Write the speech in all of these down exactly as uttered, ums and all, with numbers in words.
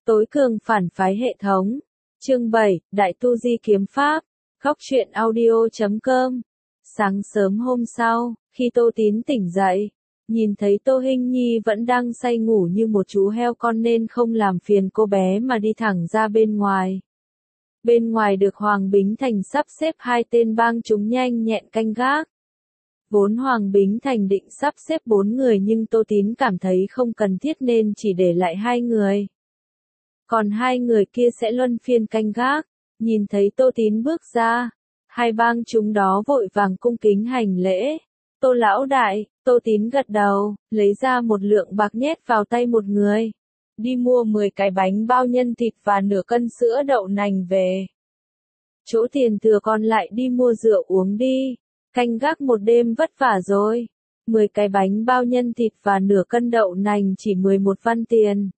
Tối cường phản phái hệ thống. Chương bảy, Đại tu di kiếm pháp. Góc truyện audio chấm com. Sáng sớm hôm sau, khi Tô Tín tỉnh dậy, nhìn thấy Tô Hinh Nhi vẫn đang say ngủ như một chú heo con nên không làm phiền cô bé mà đi thẳng ra bên ngoài. Bên ngoài được Hoàng Bính Thành sắp xếp hai tên bang chúng nhanh nhẹn canh gác. Vốn Hoàng Bính Thành định sắp xếp bốn người nhưng Tô Tín cảm thấy không cần thiết nên chỉ để lại hai người. Còn hai người kia sẽ luân phiên canh gác. Nhìn thấy Tô Tín bước ra, hai bang chúng đó vội vàng cung kính hành lễ. Tô lão đại, Tô Tín gật đầu, lấy ra một lượng bạc nhét vào tay một người. Đi mua mười cái bánh bao nhân thịt và nửa cân sữa đậu nành về. Chỗ tiền thừa còn lại đi mua rượu uống đi. Canh gác một đêm vất vả rồi. mười cái bánh bao nhân thịt và nửa cân đậu nành chỉ mười một văn tiền.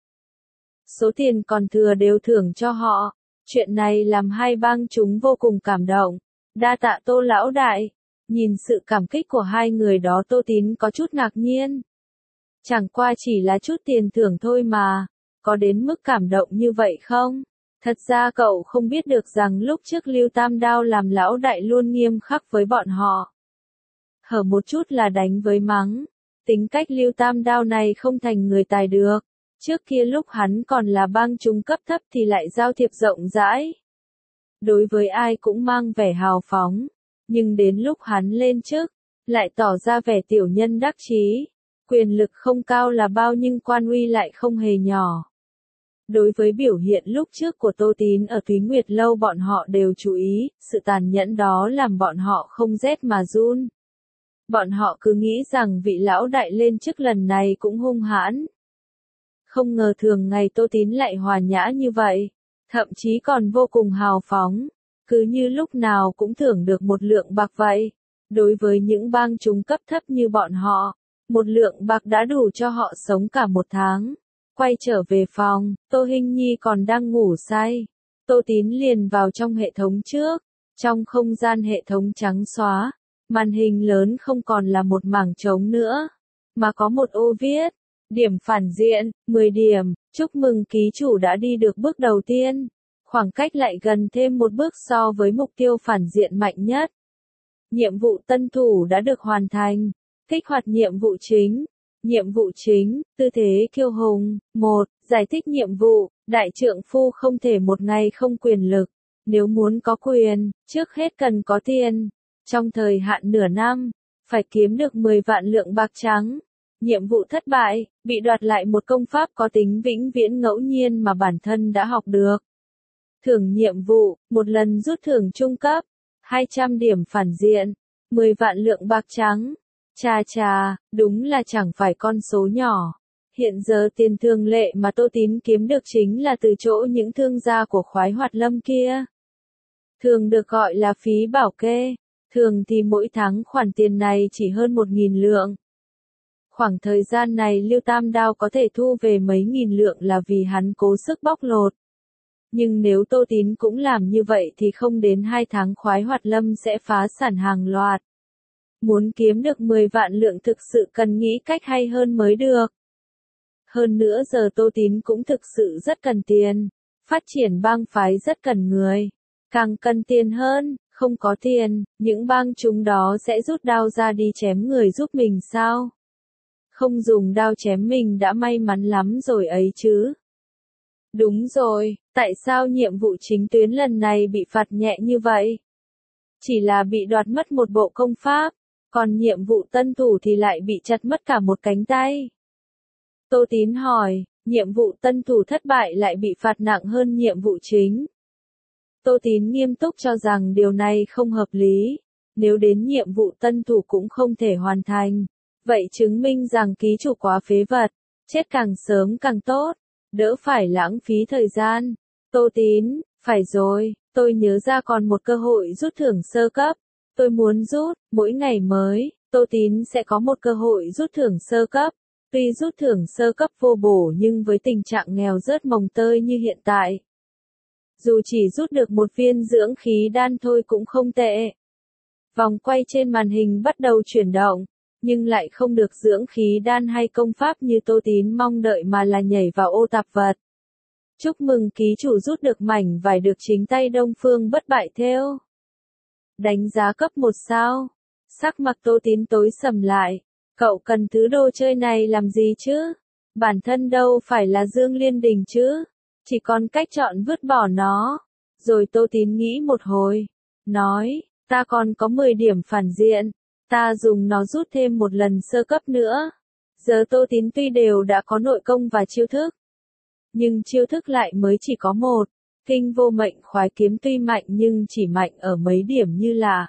Số tiền còn thừa đều thưởng cho họ. Chuyện này làm hai bang chúng vô cùng cảm động. Đa tạ Tô lão đại. Nhìn sự cảm kích của hai người đó Tô Tín có chút ngạc nhiên. Chẳng qua chỉ là chút tiền thưởng thôi mà. Có đến mức cảm động như vậy không? Thật ra cậu không biết được rằng lúc trước Lưu Tam Đao làm lão đại luôn nghiêm khắc với bọn họ. Hở một chút là đánh với mắng. Tính cách Lưu Tam Đao này không thành người tài được. Trước kia lúc hắn còn là bang chúng cấp thấp thì lại giao thiệp rộng rãi. Đối với ai cũng mang vẻ hào phóng. Nhưng đến lúc hắn lên chức, lại tỏ ra vẻ tiểu nhân đắc chí. Quyền lực không cao là bao nhưng quan uy lại không hề nhỏ. Đối với biểu hiện lúc trước của Tô Tín ở Thúy Nguyệt Lâu bọn họ đều chú ý, sự tàn nhẫn đó làm bọn họ không rét mà run. Bọn họ cứ nghĩ rằng vị lão đại lên chức lần này cũng hung hãn. Không ngờ thường ngày Tô Tín lại hòa nhã như vậy, thậm chí còn vô cùng hào phóng, cứ như lúc nào cũng thưởng được một lượng bạc vậy. Đối với những bang chúng cấp thấp như bọn họ, một lượng bạc đã đủ cho họ sống cả một tháng. Quay trở về phòng, Tô Hinh Nhi còn đang ngủ say. Tô Tín liền vào trong hệ thống trước. Trong không gian hệ thống trắng xóa, màn hình lớn không còn là một mảng trống nữa, mà có một ô viết. Điểm phản diện, mười điểm, chúc mừng ký chủ đã đi được bước đầu tiên. Khoảng cách lại gần thêm một bước so với mục tiêu phản diện mạnh nhất. Nhiệm vụ tân thủ đã được hoàn thành. Kích hoạt nhiệm vụ chính. Nhiệm vụ chính, tư thế kiêu hùng. một. Giải thích nhiệm vụ, đại trượng phu không thể một ngày không quyền lực. Nếu muốn có quyền, trước hết cần có tiền. Trong thời hạn nửa năm, phải kiếm được mười vạn lượng bạc trắng. Nhiệm vụ thất bại, bị đoạt lại một công pháp có tính vĩnh viễn ngẫu nhiên mà bản thân đã học được. Thưởng nhiệm vụ, một lần rút thưởng trung cấp, hai trăm điểm phản diện, mười vạn lượng bạc trắng. Chà chà, đúng là chẳng phải con số nhỏ. Hiện giờ tiền thường lệ mà Tô Tín kiếm được chính là từ chỗ những thương gia của Khoái Hoạt Lâm kia. Thường được gọi là phí bảo kê. Thường thì mỗi tháng khoản tiền này chỉ hơn một nghìn lượng. Khoảng thời gian này Lưu Tam Đao có thể thu về mấy nghìn lượng là vì hắn cố sức bóc lột. Nhưng nếu Tô Tín cũng làm như vậy thì không đến hai tháng Khoái Hoạt Lâm sẽ phá sản hàng loạt. Muốn kiếm được mười vạn lượng thực sự cần nghĩ cách hay hơn mới được. Hơn nữa giờ Tô Tín cũng thực sự rất cần tiền. Phát triển bang phái rất cần người. Càng cần tiền hơn, không có tiền, những bang chúng đó sẽ rút đao ra đi chém người giúp mình sao? Không dùng đao chém mình đã may mắn lắm rồi ấy chứ. Đúng rồi, tại sao nhiệm vụ chính tuyến lần này bị phạt nhẹ như vậy? Chỉ là bị đoạt mất một bộ công pháp, còn nhiệm vụ tân thủ thì lại bị chặt mất cả một cánh tay. Tô Tín hỏi, nhiệm vụ tân thủ thất bại lại bị phạt nặng hơn nhiệm vụ chính. Tô Tín nghiêm túc cho rằng điều này không hợp lý. Nếu đến nhiệm vụ tân thủ cũng không thể hoàn thành, vậy chứng minh rằng ký chủ quá phế vật, chết càng sớm càng tốt, đỡ phải lãng phí thời gian. Tô Tín, phải rồi, tôi nhớ ra còn một cơ hội rút thưởng sơ cấp. Tôi muốn rút, mỗi ngày mới, Tô Tín sẽ có một cơ hội rút thưởng sơ cấp. Tuy rút thưởng sơ cấp vô bổ nhưng với tình trạng nghèo rớt mồng tơi như hiện tại, dù chỉ rút được một viên dưỡng khí đan thôi cũng không tệ. Vòng quay trên màn hình bắt đầu chuyển động, nhưng lại không được dưỡng khí đan hay công pháp như Tô Tín mong đợi mà là nhảy vào ô tạp vật. Chúc mừng ký chủ rút được mảnh vải được chính tay Đông Phương Bất Bại thêu. Đánh giá cấp một sao. Sắc mặt Tô Tín tối sầm lại. Cậu cần thứ đồ chơi này làm gì chứ? Bản thân đâu phải là Dương Liên Đình chứ? Chỉ còn cách chọn vứt bỏ nó. Rồi Tô Tín nghĩ một hồi. Nói, ta còn có mười điểm phản diện. Ta dùng nó rút thêm một lần sơ cấp nữa. Giờ Tô Tín tuy đều đã có nội công và chiêu thức. Nhưng chiêu thức lại mới chỉ có một. Kinh vô mệnh khoái kiếm tuy mạnh nhưng chỉ mạnh ở mấy điểm như là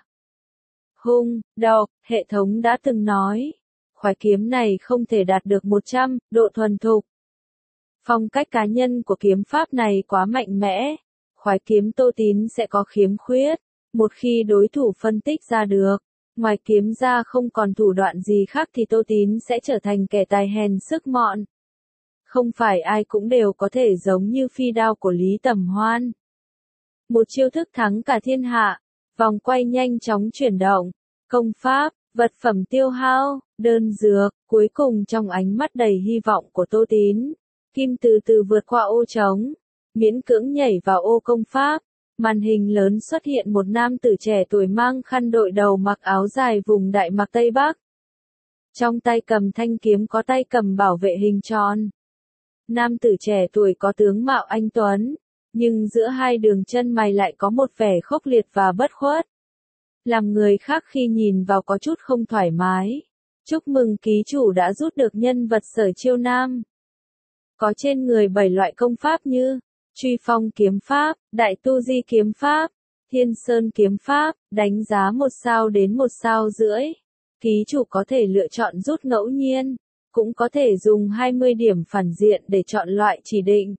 hung, độc, hệ thống đã từng nói. Khoái kiếm này không thể đạt được một trăm độ thuần thục. Phong cách cá nhân của kiếm pháp này quá mạnh mẽ. Khoái kiếm Tô Tín sẽ có khiếm khuyết. Một khi đối thủ phân tích ra được, ngoài kiếm ra không còn thủ đoạn gì khác thì Tô Tín sẽ trở thành kẻ tài hèn sức mọn. Không phải ai cũng đều có thể giống như phi đao của Lý Tầm Hoan. Một chiêu thức thắng cả thiên hạ, vòng quay nhanh chóng chuyển động, công pháp, vật phẩm tiêu hao, đơn dược, cuối cùng trong ánh mắt đầy hy vọng của Tô Tín, Kim từ từ vượt qua ô trống, miễn cưỡng nhảy vào ô công pháp. Màn hình lớn xuất hiện một nam tử trẻ tuổi mang khăn đội đầu mặc áo dài vùng Đại Mạc Tây Bắc. Trong tay cầm thanh kiếm có tay cầm bảo vệ hình tròn. Nam tử trẻ tuổi có tướng mạo anh tuấn, nhưng giữa hai đường chân mày lại có một vẻ khốc liệt và bất khuất. Làm người khác khi nhìn vào có chút không thoải mái. Chúc mừng ký chủ đã rút được nhân vật Sở Chiêu Nam. Có trên người bảy loại công pháp như Truy Phong kiếm pháp, Đại Tu Di kiếm pháp, Thiên Sơn kiếm pháp, đánh giá một sao đến một sao rưỡi. Ký chủ có thể lựa chọn rút ngẫu nhiên, cũng có thể dùng hai mươi điểm phản diện để chọn loại chỉ định.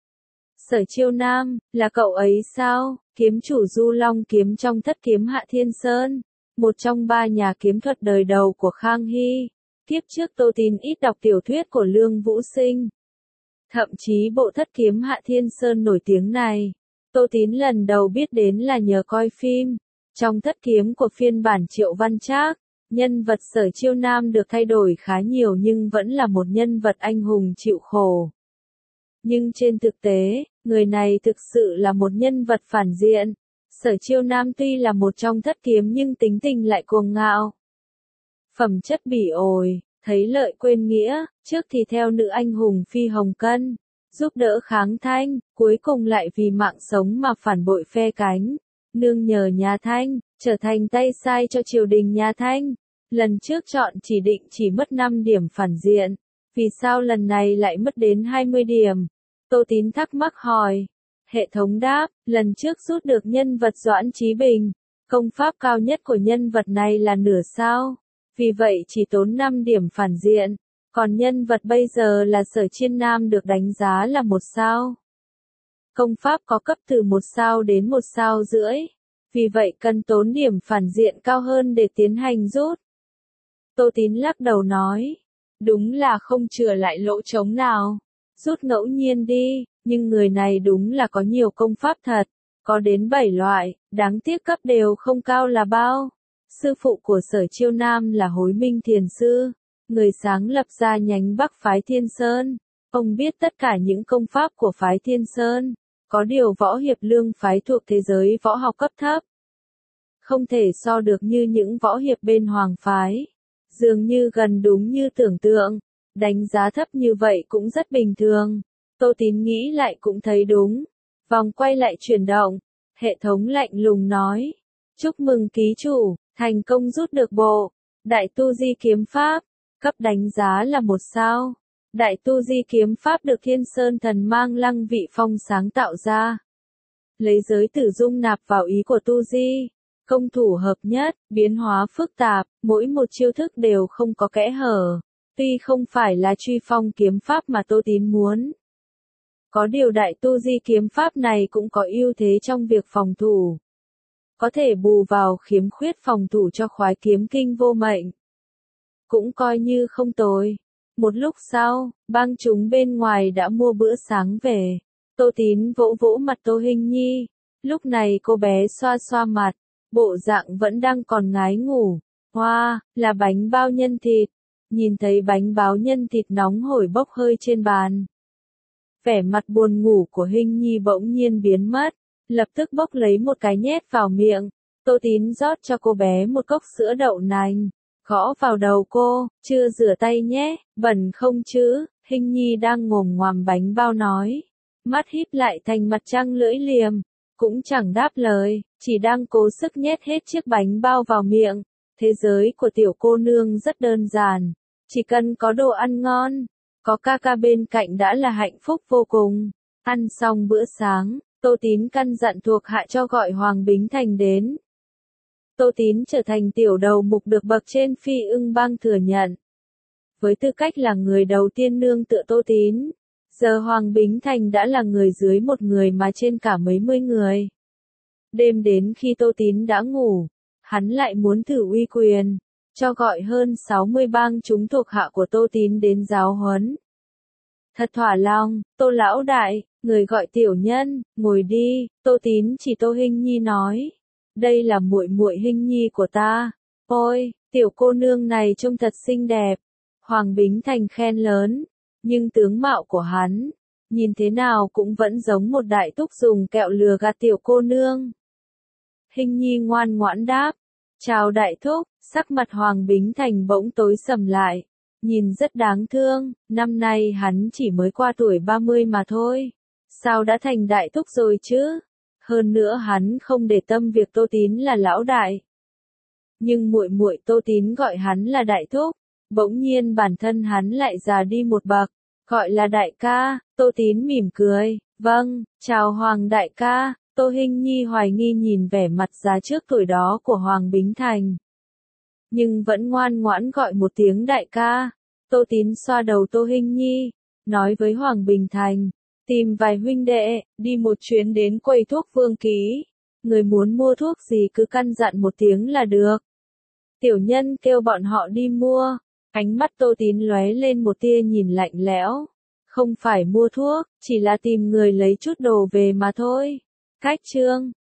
Sở Chiêu Nam, là cậu ấy sao? Kiếm chủ Du Long kiếm trong Thất Kiếm Hạ Thiên Sơn, một trong ba nhà kiếm thuật đời đầu của Khang Hy. Kiếp trước Tô Tín ít đọc tiểu thuyết của Lương Vũ Sinh. Thậm chí bộ Thất Kiếm Hạ Thiên Sơn nổi tiếng này, Tô Tín lần đầu biết đến là nhờ coi phim. Trong Thất Kiếm của phiên bản Triệu Văn Trác, nhân vật Sở Chiêu Nam được thay đổi khá nhiều nhưng vẫn là một nhân vật anh hùng chịu khổ. Nhưng trên thực tế, người này thực sự là một nhân vật phản diện. Sở Chiêu Nam tuy là một trong thất kiếm nhưng tính tình lại cuồng ngạo. Phẩm chất bỉ ổi, thấy lợi quên nghĩa, trước thì theo nữ anh hùng Phi Hồng Cân, giúp đỡ kháng Thanh, cuối cùng lại vì mạng sống mà phản bội phe cánh. Nương nhờ nhà Thanh, trở thành tay sai cho triều đình nhà Thanh. Lần trước chọn chỉ định chỉ mất năm điểm phản diện. Vì sao lần này lại mất đến hai mươi điểm? Tô Tín thắc mắc hỏi. Hệ thống đáp, lần trước rút được nhân vật Doãn Chí Bình. Công pháp cao nhất của nhân vật này là nửa sao. Vì vậy chỉ tốn năm điểm phản diện. Còn nhân vật bây giờ là Sở Chiêu Nam được đánh giá là một sao. Công pháp có cấp từ một sao đến một sao rưỡi. Vì vậy cần tốn điểm phản diện cao hơn để tiến hành rút. Tô Tín lắc đầu nói. Đúng là không chừa lại lỗ trống nào. Rút ngẫu nhiên đi, nhưng người này đúng là có nhiều công pháp thật. Có đến bảy loại, đáng tiếc cấp đều không cao là bao. Sư phụ của Sở Chiêu Nam là Hối Minh Thiền Sư, người sáng lập ra nhánh Bắc phái Thiên Sơn. Ông biết tất cả những công pháp của phái Thiên Sơn. Có điều võ hiệp lương phái thuộc thế giới võ học cấp thấp. Không thể so được như những võ hiệp bên Hoàng phái. Dường như gần đúng như tưởng tượng. Đánh giá thấp như vậy cũng rất bình thường. Tô Tín nghĩ lại cũng thấy đúng. Vòng quay lại chuyển động. Hệ thống lạnh lùng nói. Chúc mừng ký chủ, thành công rút được bộ Đại Tu Di kiếm pháp. Cấp đánh giá là một sao. Đại Tu Di kiếm pháp được Thiên Sơn thần mang Lăng Vị Phong sáng tạo ra. Lấy giới tử dung nạp vào ý của Tu Di. Công thủ hợp nhất, biến hóa phức tạp, mỗi một chiêu thức đều không có kẽ hở. Tuy không phải là truy phong kiếm pháp mà Tô Tín muốn. Có điều Đại Tu Di kiếm pháp này cũng có ưu thế trong việc phòng thủ. Có thể bù vào khiếm khuyết phòng thủ cho khoái kiếm kinh vô mệnh. Cũng coi như không tồi. Một lúc sau, bang chúng bên ngoài đã mua bữa sáng về. Tô Tín vỗ vỗ mặt Tô Hinh Nhi. Lúc này cô bé xoa xoa mặt. Bộ dạng vẫn đang còn ngái ngủ. Hoa, là bánh bao nhân thịt. Nhìn thấy bánh bao nhân thịt nóng hổi bốc hơi trên bàn. Vẻ mặt buồn ngủ của Hinh Nhi bỗng nhiên biến mất, lập tức bốc lấy một cái nhét vào miệng. Tô Tín rót cho cô bé một cốc sữa đậu nành, gõ vào đầu cô, chưa rửa tay nhé, bẩn không chứ? Hinh Nhi đang ngồm ngoàm bánh bao nói, mắt híp lại thành mặt trăng lưỡi liềm, cũng chẳng đáp lời, chỉ đang cố sức nhét hết chiếc bánh bao vào miệng. Thế giới của tiểu cô nương rất đơn giản, chỉ cần có đồ ăn ngon, có ca ca bên cạnh đã là hạnh phúc vô cùng. Ăn xong bữa sáng, Tô Tín căn dặn thuộc hạ cho gọi Hoàng Bính Thành đến. Tô Tín trở thành tiểu đầu mục được bậc trên Phi Ưng Bang thừa nhận. Với tư cách là người đầu tiên nương tựa Tô Tín, giờ Hoàng Bính Thành đã là người dưới một người mà trên cả mấy mươi người. Đêm đến khi Tô Tín đã ngủ, hắn lại muốn thử uy quyền, cho gọi hơn sáu mươi bang chúng thuộc hạ của Tô Tín đến giáo huấn. Thật thỏa lòng, Tô lão đại, người gọi tiểu nhân, ngồi đi. Tô Tín chỉ Tô Hinh Nhi nói, đây là muội muội Hinh Nhi của ta. Ôi, tiểu cô nương này trông thật xinh đẹp. Hoàng Bính Thành khen lớn, nhưng tướng mạo của hắn, nhìn thế nào cũng vẫn giống một đại thúc dùng kẹo lừa gạt tiểu cô nương. Hinh Nhi ngoan ngoãn đáp, chào đại thúc. Sắc mặt Hoàng Bính Thành bỗng tối sầm lại, nhìn rất đáng thương, năm nay hắn chỉ mới qua tuổi ba mươi mà thôi. Sao đã thành đại thúc rồi chứ? Hơn nữa hắn không để tâm việc Tô Tín là lão đại. Nhưng muội muội Tô Tín gọi hắn là đại thúc, bỗng nhiên bản thân hắn lại già đi một bậc, gọi là đại ca. Tô Tín mỉm cười, vâng, chào Hoàng đại ca. Tô Hinh Nhi hoài nghi nhìn vẻ mặt già trước tuổi đó của Hoàng Bính Thành, nhưng vẫn ngoan ngoãn gọi một tiếng đại ca. Tô Tín xoa đầu Tô Hinh Nhi, nói với Hoàng Bình Thành, tìm vài huynh đệ, đi một chuyến đến quầy thuốc Vương Ký. Người muốn mua thuốc gì cứ căn dặn một tiếng là được. Tiểu nhân kêu bọn họ đi mua. Ánh mắt Tô Tín lóe lên một tia nhìn lạnh lẽo. Không phải mua thuốc, chỉ là tìm người lấy chút đồ về mà thôi. Cách chương